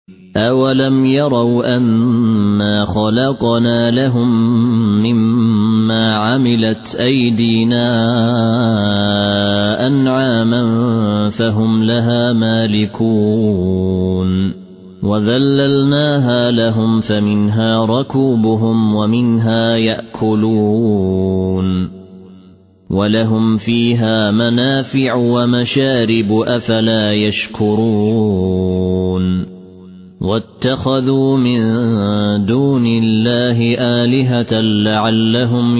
أولم يروا أنا خلقنا لهم مما عملت أيدينا أنعاما فهم لها مالكون وذللناها لهم فمنها ركوبهم ومنها يأكلون ولهم فيها منافع ومشارب أفلا يشكرون واتخذوا من دون الله آلهة لعلهم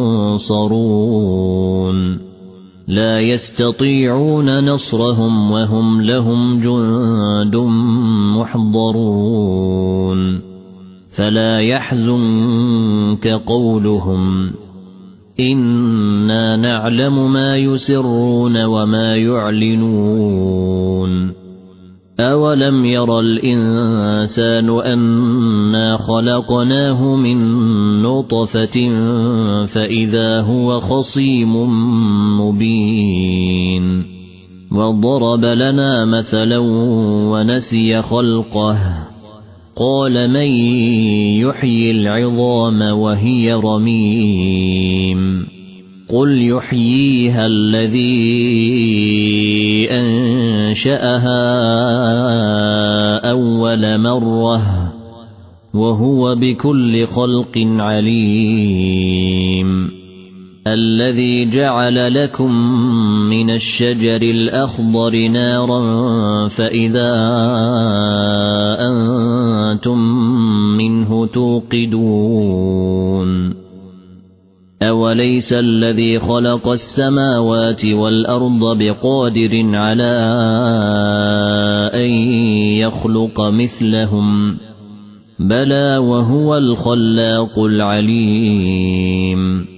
ينصرون لا يستطيعون نصرهم وهم لهم جند محضرون فلا يحزنك قولهم إنا نعلم ما يسرون وما يعلنون أولم ير الإنسان أنا خلقناه من نطفة فإذا هو خصيم مبين وضرب لنا مثلا ونسي خلقه قال من يحيي العظام وهي رميم قل يحييها الذي أنشأها أول مرة وهو بكل خلق عليم الذي جعل لكم من الشجر الأخضر نارا فإذا أنتم منه توقدون أوليس الذي خلق السماوات والأرض بقادر على أن يخلق مثلهم بلى وهو الخلاق العليم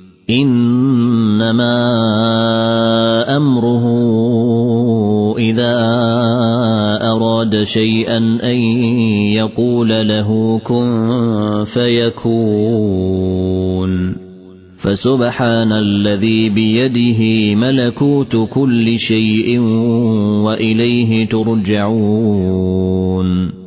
إنما أمره إذا أراد شيئا أن يقول له كن فيكون فسبحان الذي بيده ملكوت كل شيء وإليه ترجعون